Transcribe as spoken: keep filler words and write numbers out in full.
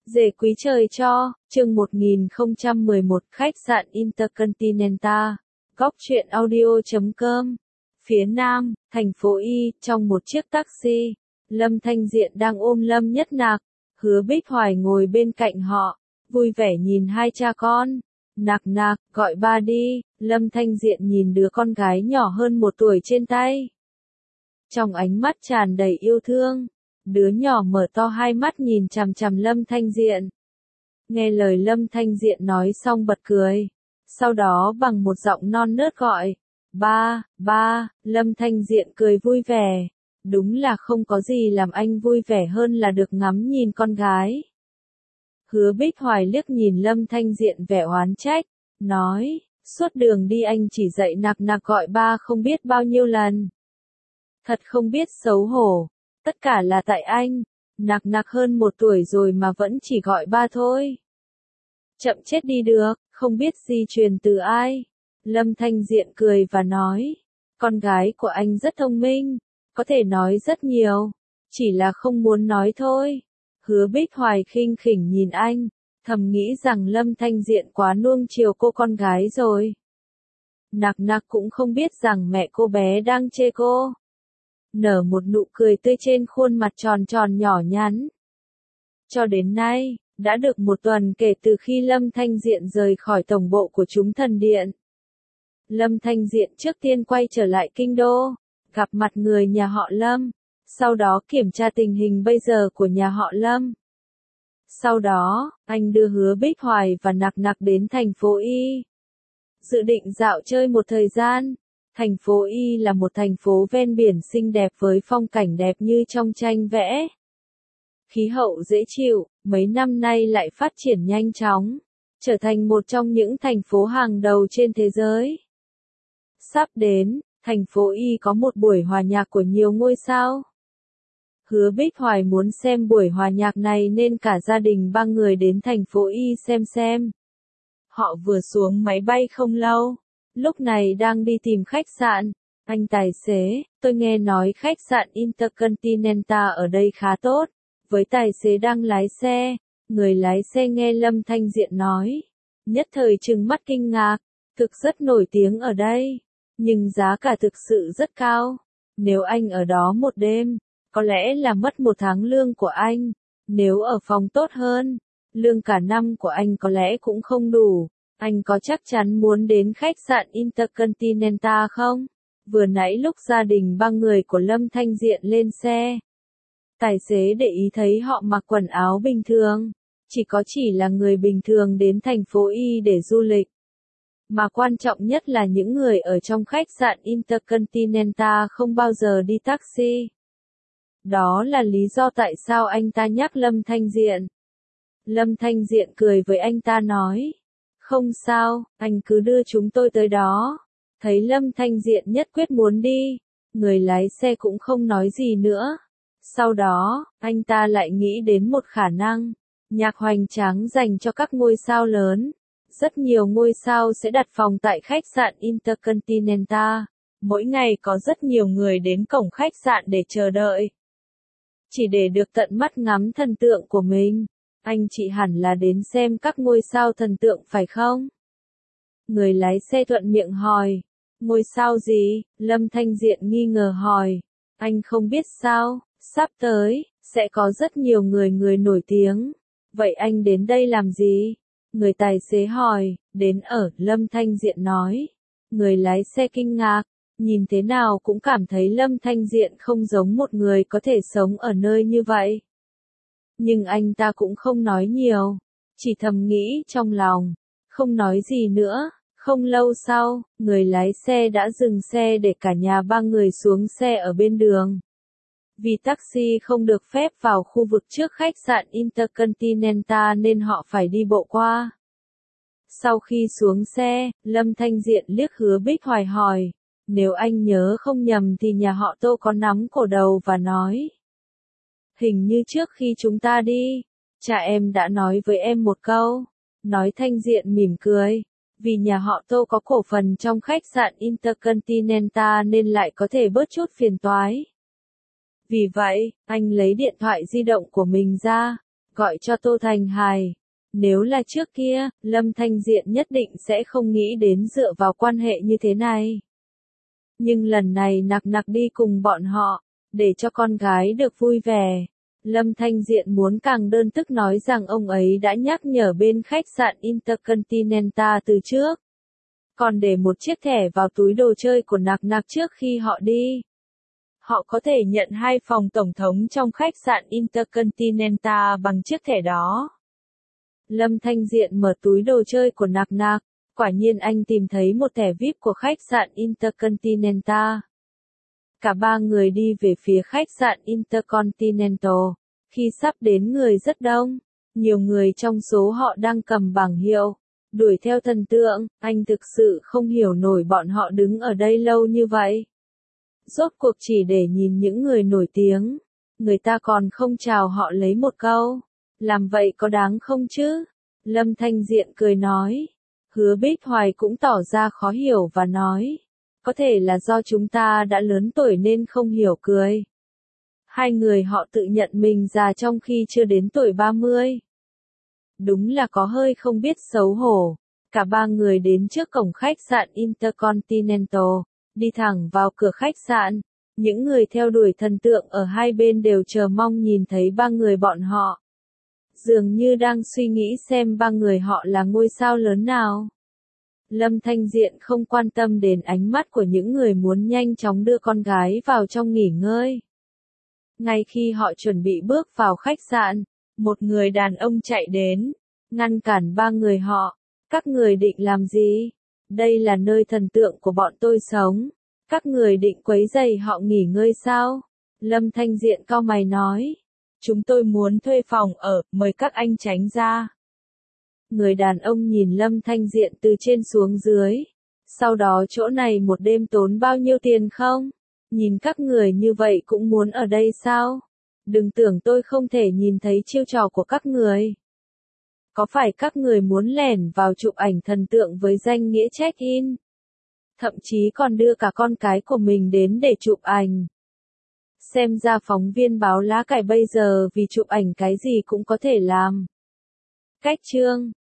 Dề quý trời cho, chương một nghìn không trăm mười một khách sạn Intercontinental, góc truyện audio chấm com. Phía Nam, thành phố Y, trong một chiếc taxi, Lâm Thanh Diện đang ôm Lâm Nhất Nạc, Hứa Bích Hoài ngồi bên cạnh họ, vui vẻ nhìn hai cha con. Nạc nạc, gọi ba đi, Lâm Thanh Diện nhìn đứa con gái nhỏ hơn một tuổi trên tay. Trong ánh mắt tràn đầy yêu thương, đứa nhỏ mở to hai mắt nhìn chằm chằm Lâm Thanh Diện. Nghe lời Lâm Thanh Diện nói xong bật cười, sau đó bằng một giọng non nớt gọi, ba, ba, Lâm Thanh Diện cười vui vẻ. Đúng là không có gì làm anh vui vẻ hơn là được ngắm nhìn con gái. Hứa Bích Hoài liếc nhìn Lâm Thanh Diện vẻ oán trách, nói, suốt đường đi anh chỉ dạy Nạc Nạc gọi ba không biết bao nhiêu lần. Thật không biết xấu hổ, tất cả là tại anh, Nạc Nạc hơn một tuổi rồi mà vẫn chỉ gọi ba thôi. Chậm chết đi được, không biết di truyền từ ai. Lâm Thanh Diện cười và nói, con gái của anh rất thông minh, có thể nói rất nhiều, chỉ là không muốn nói thôi. Hứa Bích Hoài khinh khỉnh nhìn anh, thầm nghĩ rằng Lâm Thanh Diện quá nuông chiều cô con gái rồi. Nạc Nạc cũng không biết rằng mẹ cô bé đang chê cô. Nở một nụ cười tươi trên khuôn mặt tròn tròn nhỏ nhắn. Cho đến nay, đã được một tuần kể từ khi Lâm Thanh Diện rời khỏi tổng bộ của chúng thần điện. Lâm Thanh Diện trước tiên quay trở lại kinh đô, gặp mặt người nhà họ Lâm, sau đó kiểm tra tình hình bây giờ của nhà họ Lâm. Sau đó, anh đưa Hứa Bích Hoài và Nạc Nạc đến thành phố Y. Dự định dạo chơi một thời gian. Thành phố Y là một thành phố ven biển xinh đẹp với phong cảnh đẹp như trong tranh vẽ. Khí hậu dễ chịu, mấy năm nay lại phát triển nhanh chóng, trở thành một trong những thành phố hàng đầu trên thế giới. Sắp đến, thành phố Y có một buổi hòa nhạc của nhiều ngôi sao. Hứa Bích Hoài muốn xem buổi hòa nhạc này nên cả gia đình ba người đến thành phố Y xem xem. Họ vừa xuống máy bay không lâu, lúc này đang đi tìm khách sạn. Anh tài xế, tôi nghe nói khách sạn Intercontinental ở đây khá tốt. Với tài xế đang lái xe, người lái xe nghe Lâm Thanh Diện nói, nhất thời trừng mắt kinh ngạc, thực rất nổi tiếng ở đây, nhưng giá cả thực sự rất cao. Nếu anh ở đó một đêm, có lẽ là mất một tháng lương của anh. Nếu ở phòng tốt hơn, lương cả năm của anh có lẽ cũng không đủ. Anh có chắc chắn muốn đến khách sạn Intercontinental không? Vừa nãy lúc gia đình ba người của Lâm Thanh Diện lên xe, tài xế để ý thấy họ mặc quần áo bình thường, chỉ có chỉ là người bình thường đến thành phố Y để du lịch. Mà quan trọng nhất là những người ở trong khách sạn Intercontinental không bao giờ đi taxi. Đó là lý do tại sao anh ta nhắc Lâm Thanh Diện. Lâm Thanh Diện cười với anh ta nói, không sao, anh cứ đưa chúng tôi tới đó. Thấy Lâm Thanh Diện nhất quyết muốn đi, người lái xe cũng không nói gì nữa. Sau đó, anh ta lại nghĩ đến một khả năng, nhạc hoành tráng dành cho các ngôi sao lớn. Rất nhiều ngôi sao sẽ đặt phòng tại khách sạn Intercontinental. Mỗi ngày có rất nhiều người đến cổng khách sạn để chờ đợi, chỉ để được tận mắt ngắm thần tượng của mình. Anh chị hẳn là đến xem các ngôi sao thần tượng phải không? Người lái xe thuận miệng hỏi. Ngôi sao gì? Lâm Thanh Diện nghi ngờ hỏi. Anh không biết sao, sắp tới, sẽ có rất nhiều người người nổi tiếng. Vậy anh đến đây làm gì? Người tài xế hỏi. Đến ở, Lâm Thanh Diện nói. Người lái xe kinh ngạc, nhìn thế nào cũng cảm thấy Lâm Thanh Diện không giống một người có thể sống ở nơi như vậy. Nhưng anh ta cũng không nói nhiều, chỉ thầm nghĩ trong lòng, không nói gì nữa. Không lâu sau, người lái xe đã dừng xe để cả nhà ba người xuống xe ở bên đường. Vì taxi không được phép vào khu vực trước khách sạn Intercontinental nên họ phải đi bộ qua. Sau khi xuống xe, Lâm Thanh Diện liếc Hứa Bích Hoài hỏi, nếu anh nhớ không nhầm thì nhà họ Tô có nắm cổ đầu và nói. Hình như trước khi chúng ta đi, cha em đã nói với em một câu. Nói Thanh Diện mỉm cười. Vì nhà họ Tô có cổ phần trong khách sạn Intercontinental nên lại có thể bớt chút phiền toái. Vì vậy, anh lấy điện thoại di động của mình ra, gọi cho Tô Thành Hải. Nếu là trước kia, Lâm Thanh Diện nhất định sẽ không nghĩ đến dựa vào quan hệ như thế này. Nhưng lần này nặc nặc đi cùng bọn họ, để cho con gái được vui vẻ. Lâm Thanh Diện muốn càng đơn tức nói rằng ông ấy đã nhắc nhở bên khách sạn Intercontinental từ trước. Còn để một chiếc thẻ vào túi đồ chơi của nặc nặc trước khi họ đi. Họ có thể nhận hai phòng tổng thống trong khách sạn Intercontinental bằng chiếc thẻ đó. Lâm Thanh Diện mở túi đồ chơi của nặc nặc. Quả nhiên anh tìm thấy một thẻ vi ai pi của khách sạn Intercontinental. Cả ba người đi về phía khách sạn Intercontinental. Khi sắp đến người rất đông, nhiều người trong số họ đang cầm bảng hiệu, đuổi theo thần tượng, anh thực sự không hiểu nổi bọn họ đứng ở đây lâu như vậy. Rốt cuộc chỉ để nhìn những người nổi tiếng, người ta còn không chào họ lấy một câu. Làm vậy có đáng không chứ? Lâm Thanh Diện cười nói. Hứa Bích Hoài cũng tỏ ra khó hiểu và nói. Có thể là do chúng ta đã lớn tuổi nên không hiểu cười. Hai người họ tự nhận mình già trong khi chưa đến tuổi ba mươi. Đúng là có hơi không biết xấu hổ. Cả ba người đến trước cổng khách sạn Intercontinental, đi thẳng vào cửa khách sạn. Những người theo đuổi thần tượng ở hai bên đều chờ mong nhìn thấy ba người bọn họ. Dường như đang suy nghĩ xem ba người họ là ngôi sao lớn nào. Lâm Thanh Diện không quan tâm đến ánh mắt của những người muốn nhanh chóng đưa con gái vào trong nghỉ ngơi. Ngay khi họ chuẩn bị bước vào khách sạn, một người đàn ông chạy đến, ngăn cản ba người họ. Các người định làm gì? Đây là nơi thần tượng của bọn tôi sống. Các người định quấy rầy họ nghỉ ngơi sao? Lâm Thanh Diện cau mày nói. Chúng tôi muốn thuê phòng ở, mời các anh tránh ra. Người đàn ông nhìn Lâm Thanh Diện từ trên xuống dưới. Sau đó chỗ này một đêm tốn bao nhiêu tiền không? Nhìn các người như vậy cũng muốn ở đây sao? Đừng tưởng tôi không thể nhìn thấy chiêu trò của các người. Có phải các người muốn lẻn vào chụp ảnh thần tượng với danh nghĩa check-in? Thậm chí còn đưa cả con cái của mình đến để chụp ảnh. Xem ra phóng viên báo lá cải bây giờ vì chụp ảnh cái gì cũng có thể làm. Cách chương